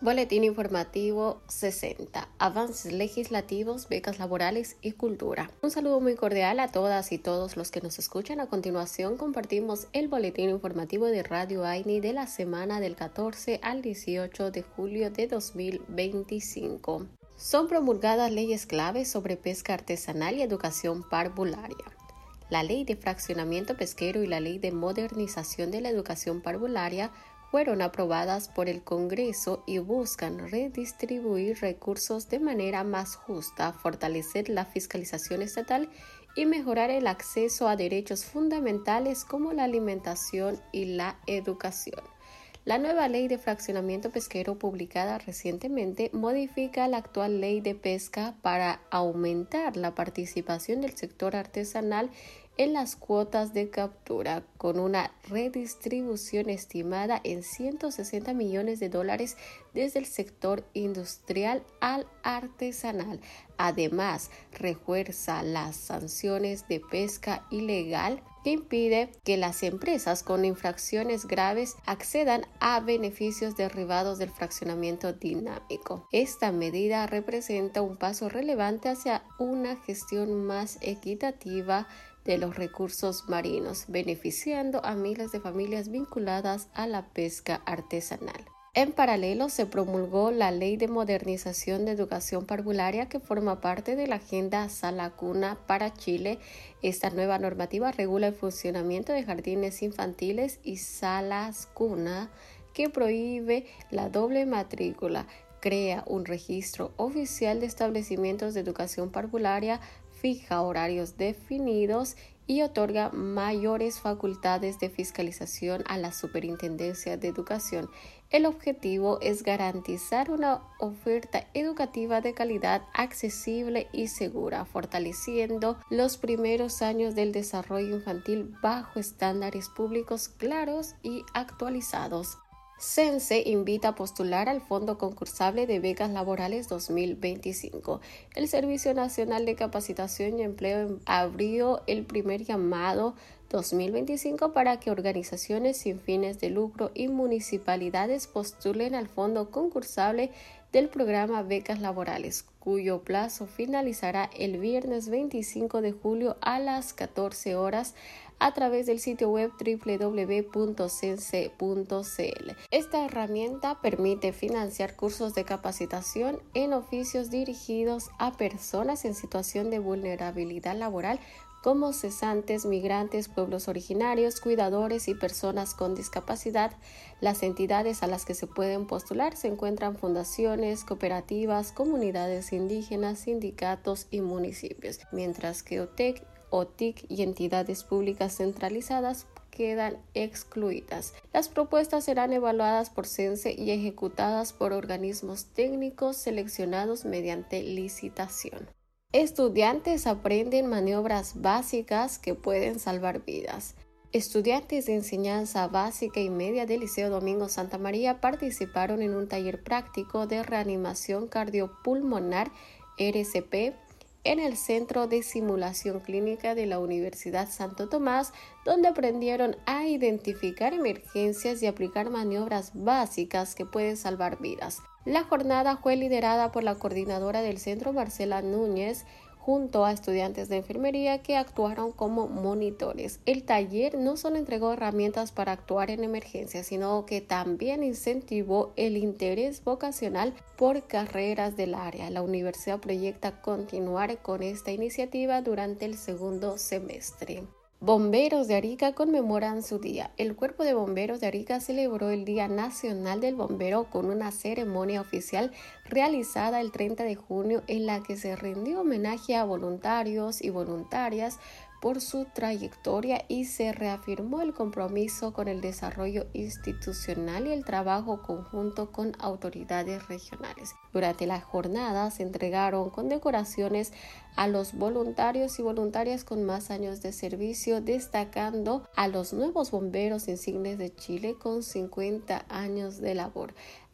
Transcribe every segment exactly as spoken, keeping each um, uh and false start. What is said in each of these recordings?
Boletín informativo sesenta. Avances legislativos, becas laborales y cultura. Un saludo muy cordial a todas y todos los que nos escuchan. A continuación compartimos el boletín informativo de Radio AINI de la semana del catorce al dieciocho de julio de dos mil veinticinco. Son promulgadas leyes claves sobre pesca artesanal y educación parvularia. La Ley de Fraccionamiento Pesquero y la Ley de Modernización de la Educación Parvularia fueron aprobadas por el Congreso y buscan redistribuir recursos de manera más justa, fortalecer la fiscalización estatal y mejorar el acceso a derechos fundamentales como la alimentación y la educación. La nueva Ley de Fraccionamiento Pesquero, publicada recientemente, modifica la actual Ley de Pesca para aumentar la participación del sector artesanal en las cuotas de captura, con una redistribución estimada en ciento sesenta millones de dólares desde el sector industrial al artesanal. Además, refuerza las sanciones de pesca ilegal que impide que las empresas con infracciones graves accedan a beneficios derivados del fraccionamiento dinámico. Esta medida representa un paso relevante hacia una gestión más equitativa de los recursos marinos, beneficiando a miles de familias vinculadas a la pesca artesanal. En paralelo, se promulgó la Ley de Modernización de Educación Parvularia, que forma parte de la Agenda Sala Cuna para Chile. Esta nueva normativa regula el funcionamiento de jardines infantiles y salas cuna, que prohíbe la doble matrícula, crea un registro oficial de establecimientos de educación parvularia, fija horarios definidos y otorga mayores facultades de fiscalización a la Superintendencia de Educación. El objetivo es garantizar una oferta educativa de calidad, accesible y segura, fortaleciendo los primeros años del desarrollo infantil bajo estándares públicos claros y actualizados. CENSE invita a postular al Fondo Concursable de Becas Laborales dos mil veinticinco. El Servicio Nacional de Capacitación y Empleo abrió el primer llamado dos mil veinticinco para que organizaciones sin fines de lucro y municipalidades postulen al Fondo Concursable del programa Becas Laborales, cuyo plazo finalizará el viernes veinticinco de julio a las catorce horas a través del sitio web doble u doble u doble u punto cense punto c l. Esta herramienta permite financiar cursos de capacitación en oficios dirigidos a personas en situación de vulnerabilidad laboral, como cesantes, migrantes, pueblos originarios, cuidadores y personas con discapacidad. Las entidades a las que se pueden postular se encuentran fundaciones, cooperativas, comunidades indígenas, sindicatos y municipios, mientras que O T E C, O T I C y entidades públicas centralizadas quedan excluidas. Las propuestas serán evaluadas por CENSE y ejecutadas por organismos técnicos seleccionados mediante licitación. Estudiantes aprenden maniobras básicas que pueden salvar vidas. Estudiantes de enseñanza básica y media del Liceo Domingo Santa María participaron en un taller práctico de reanimación cardiopulmonar R C P en el Centro de Simulación Clínica de la Universidad Santo Tomás, donde aprendieron a identificar emergencias y aplicar maniobras básicas que pueden salvar vidas. La jornada fue liderada por la coordinadora del centro, Marcela Núñez, junto a estudiantes de enfermería que actuaron como monitores. El taller no solo entregó herramientas para actuar en emergencias, sino que también incentivó el interés vocacional por carreras del área. La universidad proyecta continuar con esta iniciativa durante el segundo semestre. Bomberos de Arica conmemoran su día. El Cuerpo de Bomberos de Arica celebró el Día Nacional del Bombero con una ceremonia oficial realizada el treinta de junio en la que se rindió homenaje a voluntarios y voluntarias por su trayectoria y se reafirmó el compromiso con el desarrollo institucional y el trabajo conjunto con autoridades regionales. Durante la jornada se entregaron condecoraciones a los voluntarios y voluntarias con más años de servicio, destacando a los nuevos bomberos insignes de Chile con cincuenta años de labor.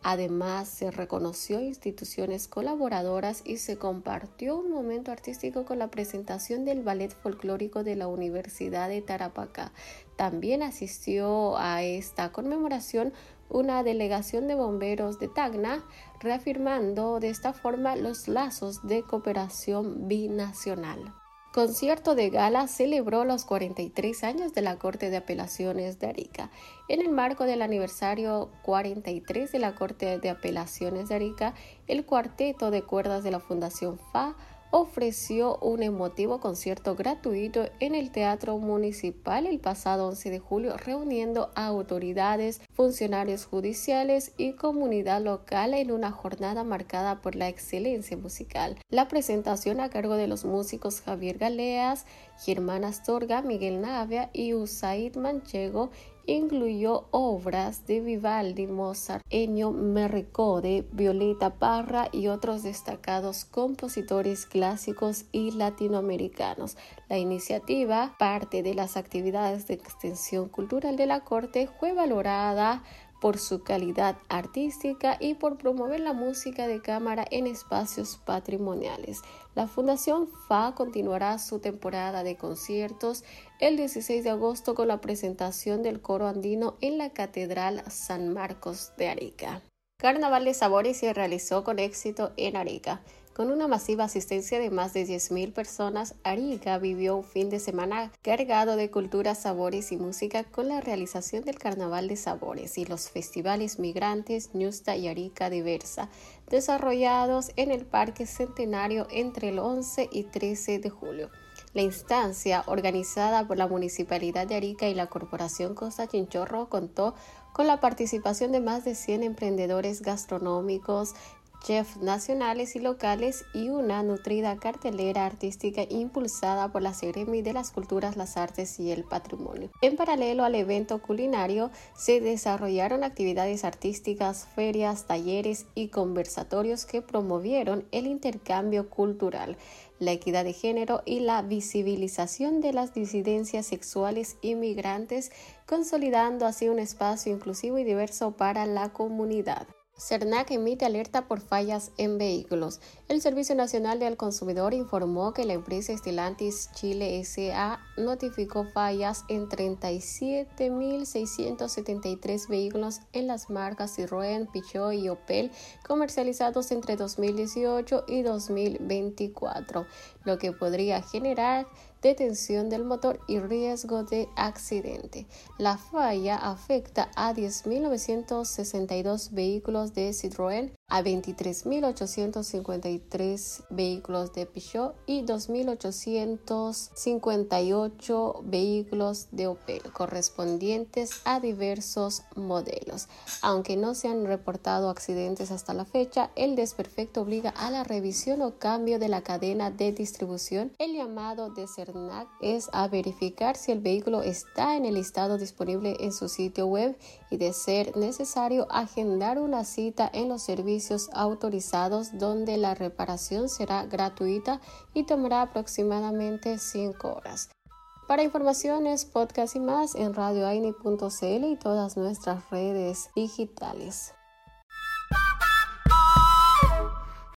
Además, se reconoció instituciones colaboradoras y se compartió un momento artístico con la presentación del Ballet Folclórico de la Universidad de Tarapacá. También asistió a esta conmemoración una delegación de bomberos de Tacna, reafirmando de esta forma los lazos de cooperación binacional. Concierto de gala celebró los cuarenta y tres años de la Corte de Apelaciones de Arica. En el marco del aniversario cuarenta y tres de la Corte de Apelaciones de Arica, el Cuarteto de Cuerdas de la Fundación F A ofreció un emotivo concierto gratuito en el Teatro Municipal el pasado once de julio, reuniendo a autoridades, funcionarios judiciales y comunidad local en una jornada marcada por la excelencia musical. La presentación, a cargo de los músicos Javier Galeas, Germán Astorga, Miguel Navia y Usaid Manchego, incluyó obras de Vivaldi, Mozart, Ennio Morricone, Violeta Parra y otros destacados compositores clásicos y latinoamericanos. La iniciativa, parte de las actividades de extensión cultural de la Corte, fue valorada por su calidad artística y por promover la música de cámara en espacios patrimoniales. La Fundación F A continuará su temporada de conciertos el dieciséis de agosto con la presentación del coro andino en la Catedral San Marcos de Arica. Carnaval de Sabores se realizó con éxito en Arica. Con una masiva asistencia de más de diez mil personas, Arica vivió un fin de semana cargado de cultura, sabores y música con la realización del Carnaval de Sabores y los festivales migrantes Ñusta y Arica Diversa, desarrollados en el Parque Centenario entre el once y trece de julio. La instancia, organizada por la Municipalidad de Arica y la Corporación Costa Chinchorro, contó con la participación de más de cien emprendedores gastronómicos, chefs nacionales y locales y una nutrida cartelera artística impulsada por la Seremi de las Culturas, las Artes y el Patrimonio. En paralelo al evento culinario, se desarrollaron actividades artísticas, ferias, talleres y conversatorios que promovieron el intercambio cultural, la equidad de género y la visibilización de las disidencias sexuales inmigrantes, consolidando así un espacio inclusivo y diverso para la comunidad. Sernac emite alerta por fallas en vehículos. El Servicio Nacional del Consumidor informó que la empresa Stellantis Chile S A notificó fallas en treinta y siete mil seiscientos setenta y tres vehículos en las marcas Citroën, Peugeot y Opel comercializados entre dos mil dieciocho y dos mil veinticuatro, lo que podría generar detención del motor y riesgo de accidente. La falla afecta a diez mil novecientos sesenta y dos vehículos de Citroën, a veintitrés mil ochocientos cincuenta y tres vehículos de Peugeot y dos mil ochocientos cincuenta y ocho vehículos de Opel, correspondientes a diversos modelos. Aunque no se han reportado accidentes hasta la fecha, el desperfecto obliga a la revisión o cambio de la cadena de distribución. El llamado de Sernac es a verificar si el vehículo está en el listado disponible en su sitio web y, de ser necesario, agendar una cita en los servicios autorizados, donde la reparación será gratuita y tomará aproximadamente cinco horas. Para informaciones, podcast y más en radio aini punto c l y todas nuestras redes digitales.